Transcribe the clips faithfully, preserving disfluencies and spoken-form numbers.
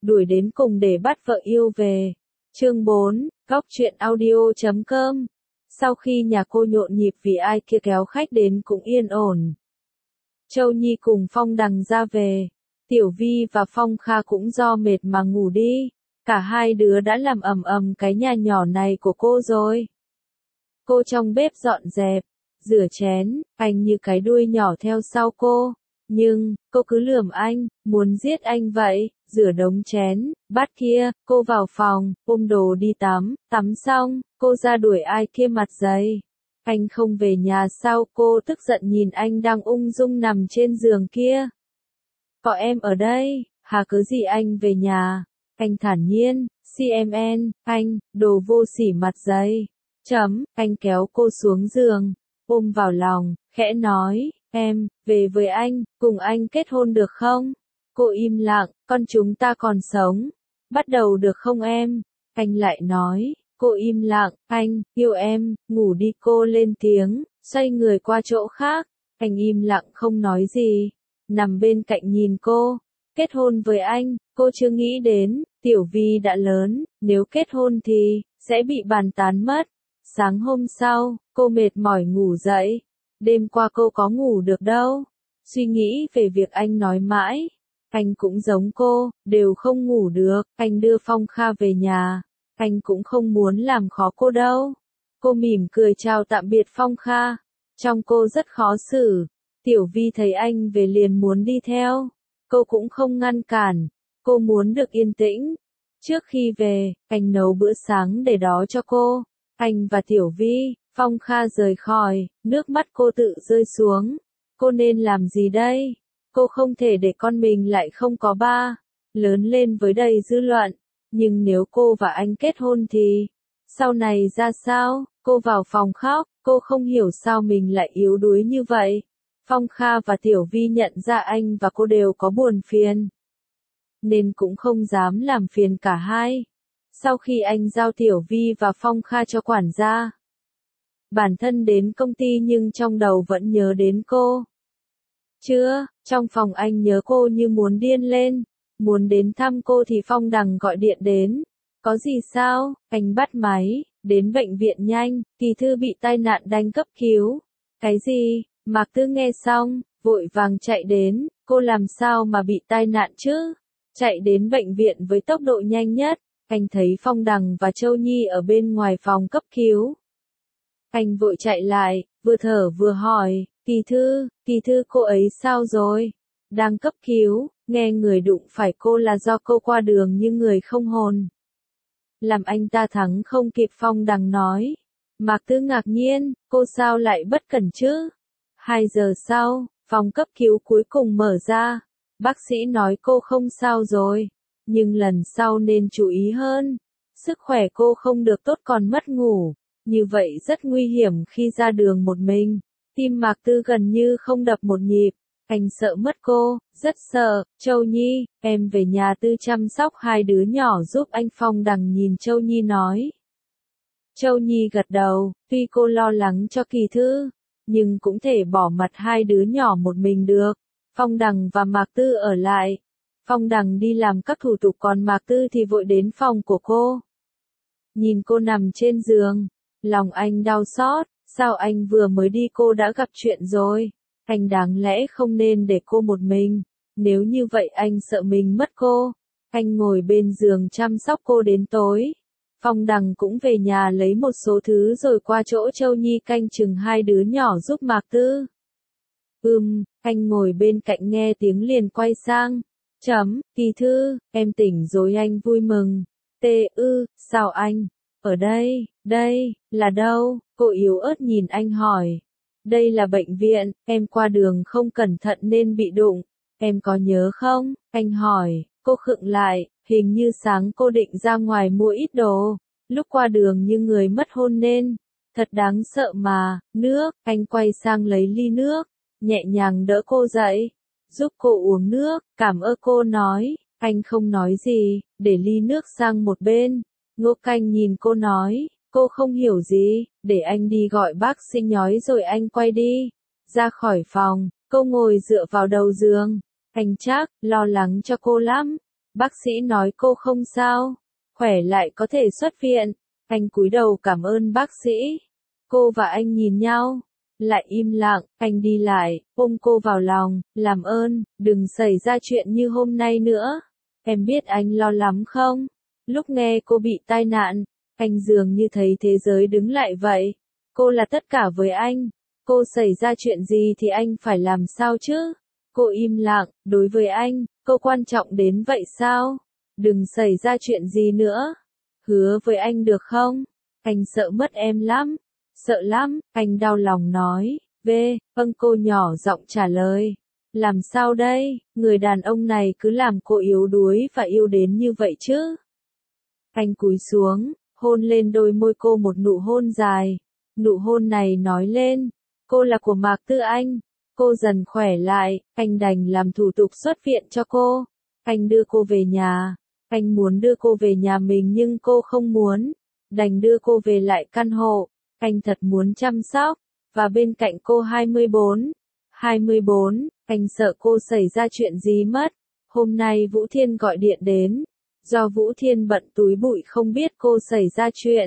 đuổi đến cùng để bắt vợ yêu về. Chương bốn, Góc truyện audio chấm com. Sau khi nhà cô nhộn nhịp vì ai kia kéo khách đến cũng yên ổn. Châu Nhi cùng Phong Đằng ra về. Tiểu Vi và Phong Kha cũng do mệt mà ngủ đi. Cả hai đứa đã làm ầm ầm cái nhà nhỏ này của cô rồi. Cô trong bếp dọn dẹp, rửa chén, anh như cái đuôi nhỏ theo sau cô. Nhưng, cô cứ lườm anh, muốn giết anh vậy, rửa đống chén, bát kia, cô vào phòng, ôm đồ đi tắm, tắm xong, cô ra đuổi ai kia mặt dày. Anh không về nhà sao? Cô tức giận nhìn anh đang ung dung nằm trên giường kia. Có em ở đây, hà cớ gì anh về nhà? Anh thản nhiên, xê em en, anh, đồ vô sỉ mặt dày. Chấm, anh kéo cô xuống giường, ôm vào lòng, khẽ nói, em, về với anh, cùng anh kết hôn được không? Cô im lặng, con chúng ta còn sống. Bắt đầu được không em? Anh lại nói, cô im lặng, anh, yêu em, ngủ đi. Cô lên tiếng, xoay người qua chỗ khác. Anh im lặng không nói gì, nằm bên cạnh nhìn cô. Kết hôn với anh, cô chưa nghĩ đến, Tiểu Vi đã lớn, nếu kết hôn thì, sẽ bị bàn tán mất. Sáng hôm sau, cô mệt mỏi ngủ dậy. Đêm qua cô có ngủ được đâu. Suy nghĩ về việc anh nói mãi. Anh cũng giống cô, đều không ngủ được. Anh đưa Phong Kha về nhà. Anh cũng không muốn làm khó cô đâu. Cô mỉm cười chào tạm biệt Phong Kha. Trong cô rất khó xử. Tiểu Vi thấy anh về liền muốn đi theo. Cô cũng không ngăn cản. Cô muốn được yên tĩnh. Trước khi về, anh nấu bữa sáng để đó cho cô. Anh và Tiểu Vi, Phong Kha rời khỏi, nước mắt cô tự rơi xuống. Cô nên làm gì đây? Cô không thể để con mình lại không có ba, lớn lên với đầy dư luận. Nhưng nếu cô và anh kết hôn thì, sau này ra sao? Cô vào phòng khóc, cô không hiểu sao mình lại yếu đuối như vậy. Phong Kha và Tiểu Vi nhận ra anh và cô đều có buồn phiền, nên cũng không dám làm phiền cả hai. Sau khi anh giao Tiểu Vi và Phong Kha cho quản gia, bản thân đến công ty nhưng trong đầu vẫn nhớ đến cô. Chưa, trong phòng anh nhớ cô như muốn điên lên. Muốn đến thăm cô thì Phong Đằng gọi điện đến. Có gì sao? Anh bắt máy, đến bệnh viện nhanh, Kỳ Thư bị tai nạn đành cấp cứu. Cái gì? Mạc Tư nghe xong, vội vàng chạy đến. Cô làm sao mà bị tai nạn chứ? Chạy đến bệnh viện với tốc độ nhanh nhất. Anh thấy Phong Đằng và Châu Nhi ở bên ngoài phòng cấp cứu. Anh vội chạy lại, vừa thở vừa hỏi, Kỳ Thư, Kỳ Thư cô ấy sao rồi? Đang cấp cứu, nghe người đụng phải cô là do cô qua đường như người không hồn. Làm anh ta thắng không kịp. Phong Đằng nói. Mạc Tư ngạc nhiên, cô sao lại bất cẩn chứ? Hai giờ sau, phòng cấp cứu cuối cùng mở ra. Bác sĩ nói cô không sao rồi. Nhưng lần sau nên chú ý hơn. Sức khỏe cô không được tốt còn mất ngủ. Như vậy rất nguy hiểm khi ra đường một mình. Tim Mạc Tư gần như không đập một nhịp. Anh sợ mất cô, rất sợ. Châu Nhi, em về nhà Tư chăm sóc hai đứa nhỏ giúp anh. Phong Đằng nhìn Châu Nhi nói. Châu Nhi gật đầu, tuy cô lo lắng cho Kỳ Thư, nhưng cũng thể bỏ mặt hai đứa nhỏ một mình được. Phong Đằng và Mạc Tư ở lại. Phong Đằng đi làm các thủ tục còn Mạc Tư thì vội đến phòng của cô. Nhìn cô nằm trên giường, lòng anh đau xót, sao anh vừa mới đi cô đã gặp chuyện rồi? Anh đáng lẽ không nên để cô một mình, nếu như vậy anh sợ mình mất cô. Anh ngồi bên giường chăm sóc cô đến tối. Phong Đằng cũng về nhà lấy một số thứ rồi qua chỗ Châu Nhi canh chừng hai đứa nhỏ giúp Mạc Tư. Ừm, anh ngồi bên cạnh nghe tiếng liền quay sang. Chấm, Kỳ Thư, em tỉnh rồi. Anh vui mừng. Tê ư, sao anh? Ở đây, đây, là đâu? Cô yếu ớt nhìn anh hỏi. Đây là bệnh viện, em qua đường không cẩn thận nên bị đụng. Em có nhớ không? Anh hỏi. Cô khựng lại, hình như sáng cô định ra ngoài mua ít đồ. Lúc qua đường như người mất hôn nên. Thật đáng sợ mà. Nước, anh quay sang lấy ly nước, nhẹ nhàng đỡ cô dậy, giúp cô uống nước. Cảm ơn cô nói. Anh không nói gì, để ly nước sang một bên. Ngô Canh nhìn cô nói, cô không hiểu gì, để anh đi gọi bác sĩ nhói rồi anh quay đi. Ra khỏi phòng, cô ngồi dựa vào đầu giường. Anh chắc, lo lắng cho cô lắm. Bác sĩ nói cô không sao, khỏe lại có thể xuất viện. Anh cúi đầu cảm ơn bác sĩ. Cô và anh nhìn nhau, lại im lặng. Anh đi lại, ôm cô vào lòng, làm ơn, đừng xảy ra chuyện như hôm nay nữa. Em biết anh lo lắm không? Lúc nghe cô bị tai nạn, anh dường như thấy thế giới đứng lại vậy. Cô là tất cả với anh. Cô xảy ra chuyện gì thì anh phải làm sao chứ? Cô im lặng, đối với anh, cô quan trọng đến vậy sao? Đừng xảy ra chuyện gì nữa. Hứa với anh được không? Anh sợ mất em lắm. Sợ lắm, anh đau lòng nói. Vê, vâng cô nhỏ giọng trả lời. Làm sao đây, người đàn ông này cứ làm cô yếu đuối và yêu đến như vậy chứ? Anh cúi xuống, hôn lên đôi môi cô một nụ hôn dài. Nụ hôn này nói lên, cô là của Mạc Tư Anh. Cô dần khỏe lại, anh đành làm thủ tục xuất viện cho cô. Anh đưa cô về nhà. Anh muốn đưa cô về nhà mình nhưng cô không muốn. Đành đưa cô về lại căn hộ. Anh thật muốn chăm sóc. Và bên cạnh cô hai mươi bốn. hai mươi bốn, anh sợ cô xảy ra chuyện gì mất. Hôm nay Vũ Thiên gọi điện đến. Do Vũ Thiên bận túi bụi không biết cô xảy ra chuyện.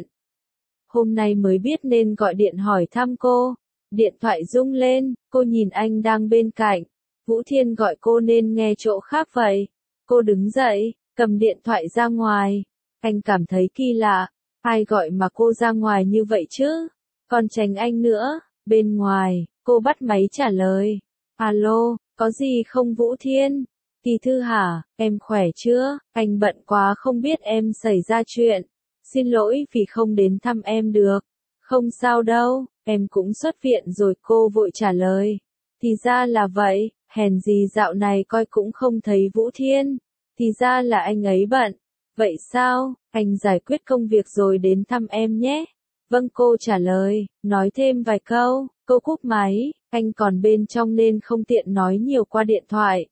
Hôm nay mới biết nên gọi điện hỏi thăm cô. Điện thoại rung lên, cô nhìn anh đang bên cạnh. Vũ Thiên gọi cô nên nghe chỗ khác vậy. Cô đứng dậy, cầm điện thoại ra ngoài. Anh cảm thấy kỳ lạ. Ai gọi mà cô ra ngoài như vậy chứ? Còn tránh anh nữa. Bên ngoài, cô bắt máy trả lời. Alo, có gì không Vũ Thiên? Kỳ Thư hả, em khỏe chưa? Anh bận quá không biết em xảy ra chuyện. Xin lỗi vì không đến thăm em được. Không sao đâu, em cũng xuất viện rồi cô vội trả lời. Thì ra là vậy, hèn gì dạo này coi cũng không thấy Vũ Thiên. Thì ra là anh ấy bận. Vậy sao, anh giải quyết công việc rồi đến thăm em nhé. Vâng cô trả lời, nói thêm vài câu, cô cúp máy, anh còn bên trong nên không tiện nói nhiều qua điện thoại.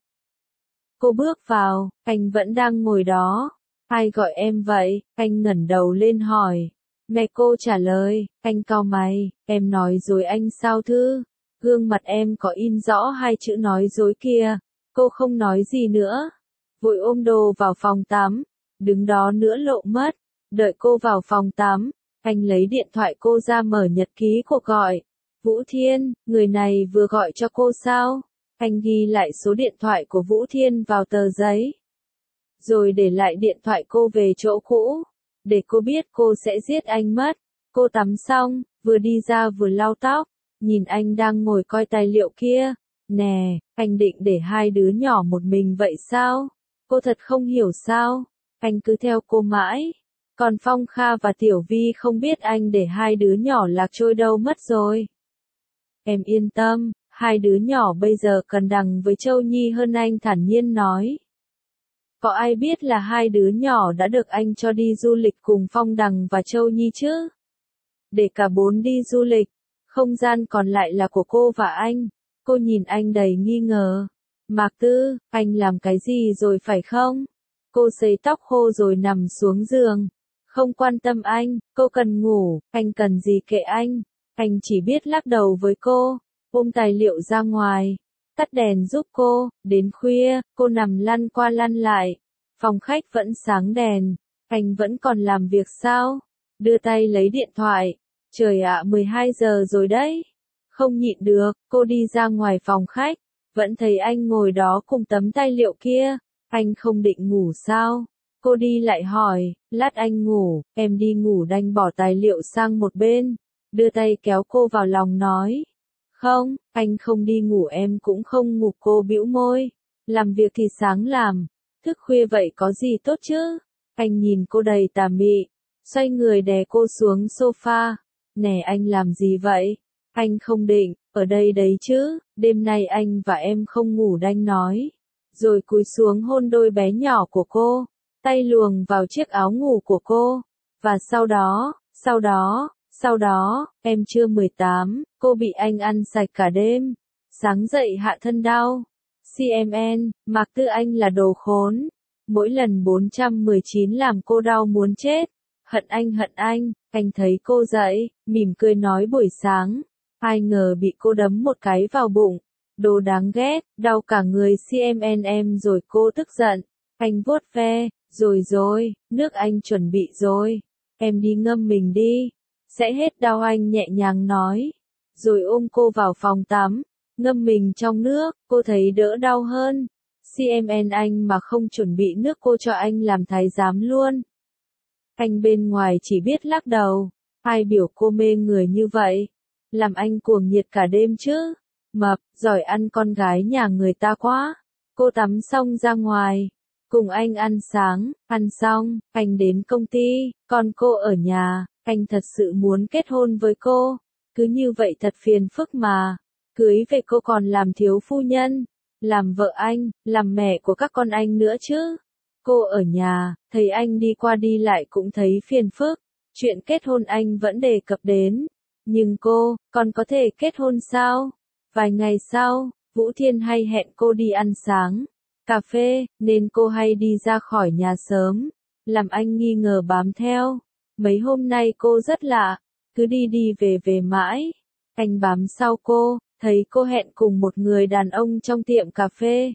Cô bước vào, anh vẫn đang ngồi đó. Ai gọi em vậy? Anh ngẩng đầu lên hỏi. Mẹ cô trả lời, anh cau mày, em nói dối anh sao Thư? Gương mặt em có in rõ hai chữ nói dối kia. Cô không nói gì nữa. Vội ôm đồ vào phòng tắm. Đứng đó nữa lộ mất. Đợi cô vào phòng tắm. Anh lấy điện thoại cô ra mở nhật ký cuộc gọi. Vũ Thiên, người này vừa gọi cho cô sao? Anh ghi lại số điện thoại của Vũ Thiên vào tờ giấy. Rồi để lại điện thoại cô về chỗ cũ. Để cô biết cô sẽ giết anh mất. Cô tắm xong, vừa đi ra vừa lau tóc. Nhìn anh đang ngồi coi tài liệu kia. Nè, anh định để hai đứa nhỏ một mình vậy sao? Cô thật không hiểu sao. Anh cứ theo cô mãi. Còn Phong Kha và Tiểu Vi không biết anh để hai đứa nhỏ lạc trôi đâu mất rồi. Em yên tâm, hai đứa nhỏ bây giờ cần Đằng với Châu Nhi hơn anh thản nhiên nói. Có ai biết là hai đứa nhỏ đã được anh cho đi du lịch cùng Phong Đằng và Châu Nhi chứ? Để cả bốn đi du lịch, không gian còn lại là của cô và anh. Cô nhìn anh đầy nghi ngờ. Mạc Tư, anh làm cái gì rồi phải không? Cô sấy tóc khô rồi nằm xuống giường. Không quan tâm anh, cô cần ngủ, anh cần gì kệ anh. Anh chỉ biết lắc đầu với cô, ôm tài liệu ra ngoài, tắt đèn giúp cô. Đến khuya, cô nằm lăn qua lăn lại. Phòng khách vẫn sáng đèn. Anh vẫn còn làm việc sao? Đưa tay lấy điện thoại. Trời ạ, mười hai giờ rồi đấy. Không nhịn được, cô đi ra ngoài phòng khách. Vẫn thấy anh ngồi đó cùng tấm tài liệu kia. Anh không định ngủ sao? Cô đi lại hỏi, lát anh ngủ, em đi ngủ đành bỏ tài liệu sang một bên. Đưa tay kéo cô vào lòng nói. Không, anh không đi ngủ em cũng không ngủ cô bĩu môi. Làm việc thì sáng làm. Thức khuya vậy có gì tốt chứ? Anh nhìn cô đầy tà mị. Xoay người đè cô xuống sofa. Nè anh làm gì vậy? Anh không định, ở đây đấy chứ. Đêm nay anh và em không ngủ đành nói. Rồi cúi xuống hôn đôi bé nhỏ của cô. Tay luồng vào chiếc áo ngủ của cô. Và sau đó, sau đó, sau đó, em chưa mười tám, cô bị anh ăn sạch cả đêm. Sáng dậy hạ thân đau. xê em en, Mạc Tư Anh là đồ khốn. Mỗi lần bốn trăm mười chín làm cô đau muốn chết. Hận anh hận anh, anh thấy cô dậy, mỉm cười nói buổi sáng. Ai ngờ bị cô đấm một cái vào bụng. Đồ đáng ghét, đau cả người xê em en em rồi cô tức giận. Anh vuốt ve, rồi rồi, nước anh chuẩn bị rồi. Em đi ngâm mình đi. Sẽ hết đau anh nhẹ nhàng nói. Rồi ôm cô vào phòng tắm. Ngâm mình trong nước, cô thấy đỡ đau hơn. xê em en anh mà không chuẩn bị nước cô cho anh làm thái giám luôn. Anh bên ngoài chỉ biết lắc đầu. Ai biểu cô mê người như vậy? Làm anh cuồng nhiệt cả đêm chứ. Mập, giỏi ăn con gái nhà người ta quá. Cô tắm xong ra ngoài. Cùng anh ăn sáng, ăn xong, anh đến công ty, còn cô ở nhà. Anh thật sự muốn kết hôn với cô. Cứ như vậy thật phiền phức mà. Cưới về cô còn làm thiếu phu nhân. Làm vợ anh, làm mẹ của các con anh nữa chứ. Cô ở nhà, thấy anh đi qua đi lại cũng thấy phiền phức. Chuyện kết hôn anh vẫn đề cập đến. Nhưng cô, còn có thể kết hôn sao? Vài ngày sau, Vũ Thiên hay hẹn cô đi ăn sáng, cà phê, nên cô hay đi ra khỏi nhà sớm. Làm anh nghi ngờ bám theo. Mấy hôm nay cô rất lạ, cứ đi đi về về mãi. Anh bám sau cô, thấy cô hẹn cùng một người đàn ông trong tiệm cà phê.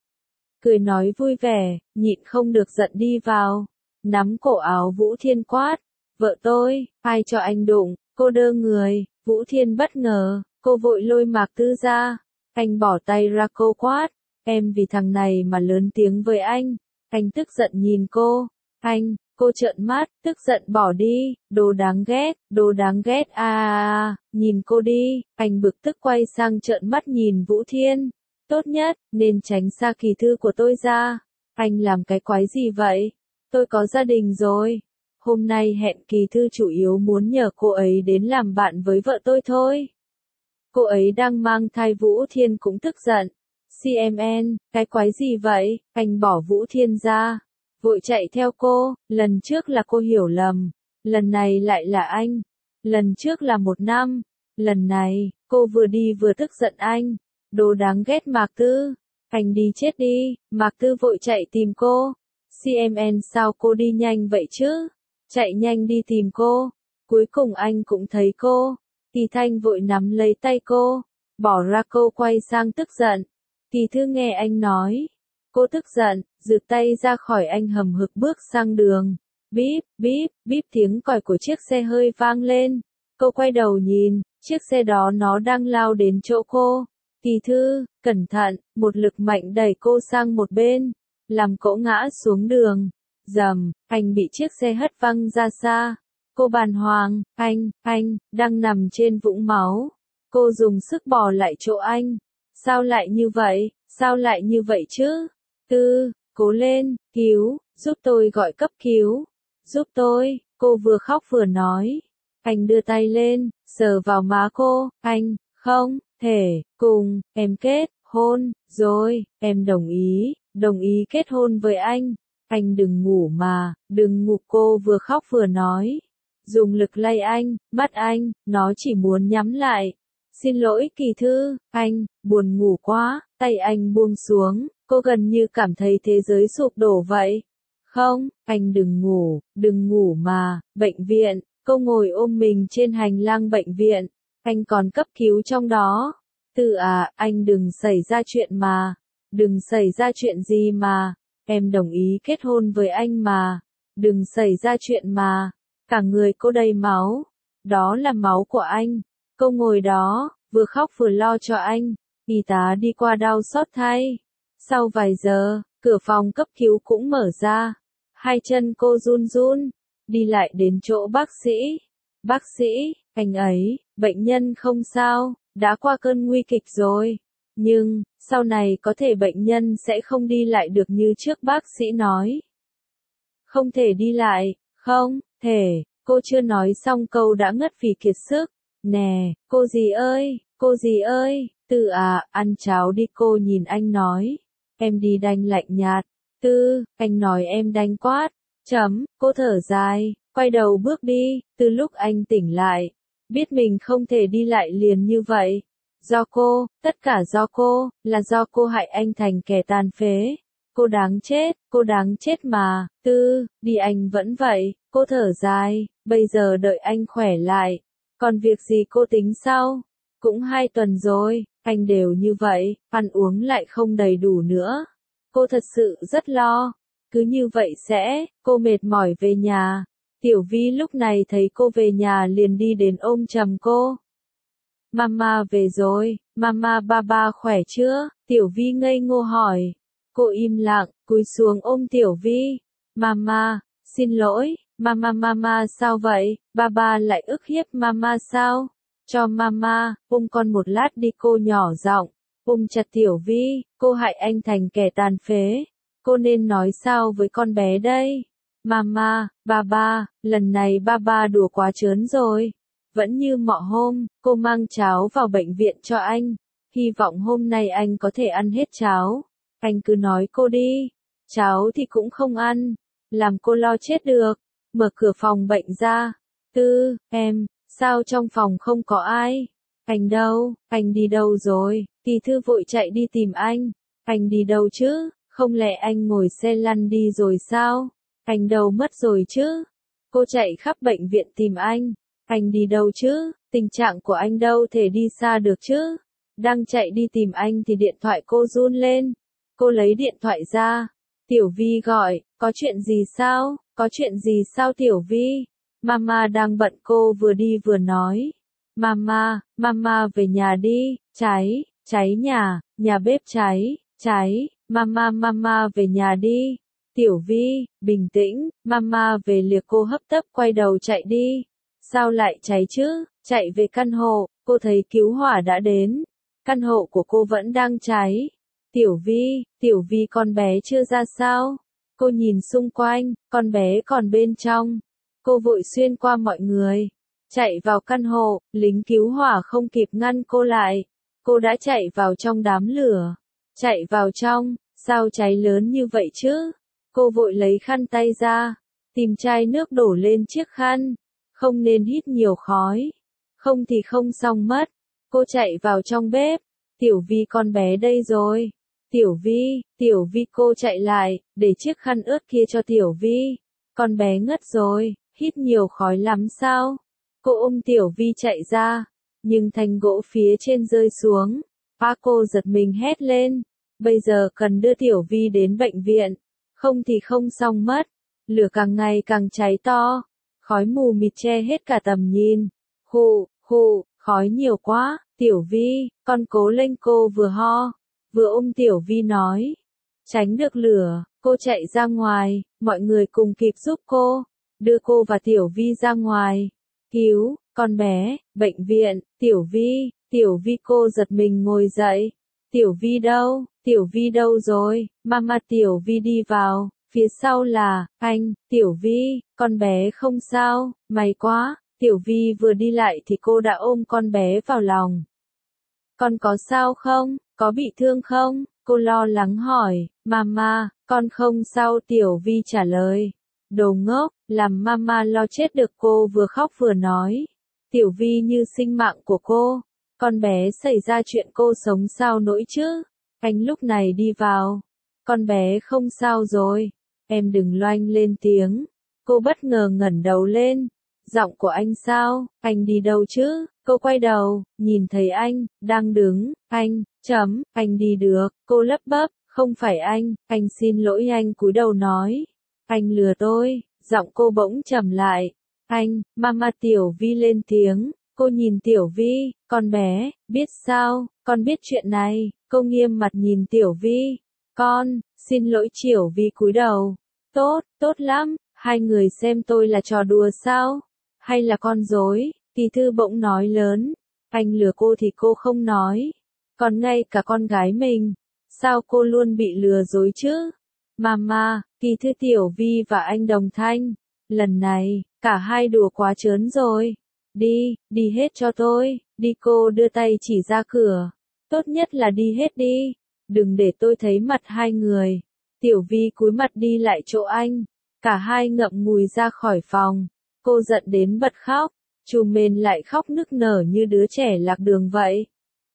Cười nói vui vẻ, nhịn không được giận đi vào. Nắm cổ áo Vũ Thiên quát. Vợ tôi, ai cho anh đụng? Cô đơ người. Vũ Thiên bất ngờ, cô vội lôi Mạc Tư ra. Anh bỏ tay ra cô quát. Em vì thằng này mà lớn tiếng với anh. Anh tức giận nhìn cô. Anh, cô trợn mắt, tức giận bỏ đi. Đồ đáng ghét, đồ đáng ghét à, à, à. Nhìn cô đi. Anh bực tức quay sang trợn mắt nhìn Vũ Thiên. Tốt nhất, nên tránh xa Kỳ Thư của tôi ra. Anh làm cái quái gì vậy? Tôi có gia đình rồi. Hôm nay hẹn Kỳ Thư chủ yếu muốn nhờ cô ấy đến làm bạn với vợ tôi thôi. Cô ấy đang mang thai. Vũ Thiên cũng tức giận. xê em en, cái quái gì vậy? Anh bỏ Vũ Thiên ra. Vội chạy theo cô. Lần trước là cô hiểu lầm. Lần này lại là anh. Lần trước là một năm. Lần này, cô vừa đi vừa tức giận anh. Đồ đáng ghét Mạc Tư. Anh đi chết đi. Mạc Tư vội chạy tìm cô. xê em en sao cô đi nhanh vậy chứ? Chạy nhanh đi tìm cô. Cuối cùng anh cũng thấy cô. Kỳ Thanh vội nắm lấy tay cô. Bỏ ra cô quay sang tức giận. Kỳ Thư nghe anh nói. Cô tức giận, giựt tay ra khỏi anh hầm hực bước sang đường. Bíp, bíp, bíp tiếng còi của chiếc xe hơi vang lên. Cô quay đầu nhìn, chiếc xe đó nó đang lao đến chỗ cô. Kỳ Thư, cẩn thận, một lực mạnh đẩy cô sang một bên. Làm cô ngã xuống đường. Dầm, anh bị chiếc xe hất văng ra xa. Cô bàng hoàng, anh, anh, đang nằm trên vũng máu. Cô dùng sức bò lại chỗ anh. Sao lại như vậy, sao lại như vậy chứ? Tư, cố lên, cứu, giúp tôi gọi cấp cứu. Giúp tôi, cô vừa khóc vừa nói. Anh đưa tay lên, sờ vào má cô, anh, không, thể, cùng, em kết, hôn, rồi, em đồng ý, đồng ý kết hôn với anh. Anh đừng ngủ mà, đừng ngủ cô vừa khóc vừa nói. Dùng lực lay anh, mắt anh, nó chỉ muốn nhắm lại. Xin lỗi Kỳ Thư, anh, buồn ngủ quá, tay anh buông xuống, cô gần như cảm thấy thế giới sụp đổ vậy. Không, anh đừng ngủ, đừng ngủ mà, bệnh viện, cô ngồi ôm mình trên hành lang bệnh viện, anh còn cấp cứu trong đó. Tư à, anh đừng xảy ra chuyện mà, đừng xảy ra chuyện gì mà, em đồng ý kết hôn với anh mà, đừng xảy ra chuyện mà, cả người cô đầy máu, đó là máu của anh. Cô ngồi đó, vừa khóc vừa lo cho anh, y tá đi qua đau xót thay. Sau vài giờ, cửa phòng cấp cứu cũng mở ra, hai chân cô run run, đi lại đến chỗ bác sĩ. Bác sĩ, anh ấy, bệnh nhân không sao, đã qua cơn nguy kịch rồi. Nhưng, sau này có thể bệnh nhân sẽ không đi lại được như trước bác sĩ nói. Không thể đi lại, không, thể, cô chưa nói xong câu đã ngất vì kiệt sức. Nè, cô dì ơi, cô dì ơi, Tư à, ăn cháo đi cô nhìn anh nói. Em đi đành lạnh nhạt. Tư, anh nói em đành quát. Chấm, cô thở dài, quay đầu bước đi, từ lúc anh tỉnh lại. Biết mình không thể đi lại liền như vậy. Do cô, tất cả do cô, là do cô hại anh thành kẻ tàn phế. Cô đáng chết, cô đáng chết mà, Tư, đi anh vẫn vậy, cô thở dài, bây giờ đợi anh khỏe lại. Còn việc gì cô tính sau? Cũng hai tuần rồi, anh đều như vậy, ăn uống lại không đầy đủ nữa. Cô thật sự rất lo. Cứ như vậy sẽ, cô mệt mỏi về nhà. Tiểu Vi lúc này thấy cô về nhà liền đi đến ôm chầm cô. Mama về rồi, mama ba ba khỏe chưa? Tiểu Vi ngây ngô hỏi. Cô im lặng, cúi xuống ôm Tiểu Vi. Mama, xin lỗi, mama mama sao vậy? Ba ba lại ức hiếp mama sao? Cho mama, ôm con một lát đi cô nhỏ giọng. Ôm chặt Tiểu Vi, cô hại anh thành kẻ tàn phế. Cô nên nói sao với con bé đây? Mama, ba ba, lần này ba ba đùa quá trớn rồi. Vẫn như mọi hôm, cô mang cháo vào bệnh viện cho anh. Hy vọng hôm nay anh có thể ăn hết cháo. Anh cứ nói cô đi. Cháo thì cũng không ăn. Làm cô lo chết được. Mở cửa phòng bệnh ra. Tư, em, sao trong phòng không có ai? Anh đâu? Anh đi đâu rồi? Kỳ thư vội chạy đi tìm anh. Anh đi đâu chứ? Không lẽ anh ngồi xe lăn đi rồi sao? Anh đâu mất rồi chứ? Cô chạy khắp bệnh viện tìm anh. Anh đi đâu chứ? Tình trạng của anh đâu thể đi xa được chứ? Đang chạy đi tìm anh thì điện thoại cô run lên. Cô lấy điện thoại ra. Tiểu Vi gọi, có chuyện gì sao? Có chuyện gì sao Tiểu Vi? Mama đang bận, cô vừa đi vừa nói. Mama, mama về nhà đi, cháy, cháy nhà, nhà bếp cháy, cháy, mama mama về nhà đi. Tiểu Vi, bình tĩnh, mama về liệt cô hấp tấp quay đầu chạy đi. Sao lại cháy chứ? Chạy về căn hộ, cô thấy cứu hỏa đã đến. Căn hộ của cô vẫn đang cháy. Tiểu Vi, Tiểu Vi con bé chưa ra sao? Cô nhìn xung quanh, con bé còn bên trong. Cô vội xuyên qua mọi người. Chạy vào căn hộ, lính cứu hỏa không kịp ngăn cô lại. Cô đã chạy vào trong đám lửa. Chạy vào trong, sao cháy lớn như vậy chứ? Cô vội lấy khăn tay ra. Tìm chai nước đổ lên chiếc khăn. Không nên hít nhiều khói. Không thì không xong mất. Cô chạy vào trong bếp. Tiểu Vi con bé đây rồi. Tiểu Vi, Tiểu Vi cô chạy lại, để chiếc khăn ướt kia cho Tiểu Vi. Con bé ngất rồi, hít nhiều khói lắm sao? Cô ôm Tiểu Vi chạy ra, nhưng thanh gỗ phía trên rơi xuống. Ba cô giật mình hét lên. Bây giờ cần đưa Tiểu Vi đến bệnh viện. Không thì không xong mất. Lửa càng ngày càng cháy to. Khói mù mịt che hết cả tầm nhìn. Hù, hù, khói nhiều quá. Tiểu Vi, con cố lên, cô vừa ho, vừa ôm Tiểu Vi nói. Tránh được lửa, cô chạy ra ngoài, mọi người cùng kịp giúp cô, đưa cô và Tiểu Vi ra ngoài. Cứu, con bé, bệnh viện, Tiểu Vi, Tiểu Vi cô giật mình ngồi dậy. Tiểu Vi đâu, Tiểu Vi đâu rồi, mama Tiểu Vi đi vào, phía sau là, anh, Tiểu Vi, con bé không sao, may quá. Tiểu Vi vừa đi lại thì cô đã ôm con bé vào lòng. Con có sao không? Có bị thương không? Cô lo lắng hỏi. Mama, con không sao, Tiểu Vi trả lời. Đồ ngốc, làm mama lo chết được, cô vừa khóc vừa nói. Tiểu Vi như sinh mạng của cô. Con bé xảy ra chuyện cô sống sao nổi chứ? Anh lúc này đi vào. Con bé không sao rồi. Em đừng loanh lên tiếng. Cô bất ngờ ngẩng đầu lên. Giọng của anh sao? Anh đi đâu chứ? Cô quay đầu, nhìn thấy anh, đang đứng. Anh, chấm, anh đi được. Cô lắp bắp, không phải anh, anh xin lỗi, anh cúi đầu nói. Anh lừa tôi. Giọng cô bỗng trầm lại. Anh, mama Tiểu Vi lên tiếng. Cô nhìn Tiểu Vi, con bé, biết sao, con biết chuyện này. Cô nghiêm mặt nhìn Tiểu Vi. Con, xin lỗi. Tiểu Vi cúi đầu. Tốt, tốt lắm, hai người xem tôi là trò đùa sao? Hay là con dối? Kỳ thư bỗng nói lớn. Anh lừa cô thì cô không nói. Còn ngay cả con gái mình. Sao cô luôn bị lừa dối chứ? Mama, Kỳ thư Tiểu Vi và anh đồng thanh. Lần này, cả hai đùa quá trớn rồi. Đi, đi hết cho tôi. Đi, cô đưa tay chỉ ra cửa. Tốt nhất là đi hết đi. Đừng để tôi thấy mặt hai người. Tiểu Vi cúi mặt đi lại chỗ anh. Cả hai ngậm ngùi ra khỏi phòng. Cô giận đến bật khóc. Trùm mền lại khóc nức nở như đứa trẻ lạc đường vậy.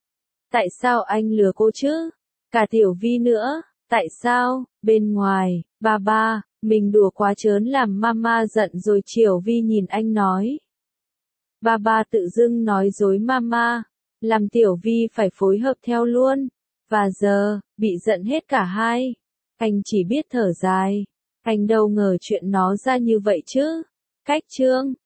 Tại sao anh lừa cô chứ? Cả Tiểu Vi nữa. Tại sao? Bên ngoài, ba ba, mình đùa quá trớn làm mama giận rồi. Tiểu Vi nhìn anh nói. Ba ba tự dưng nói dối mama. Làm Tiểu Vi phải phối hợp theo luôn. Và giờ, bị giận hết cả hai. Anh chỉ biết thở dài. Anh đâu ngờ chuyện nó ra như vậy chứ. Cách chương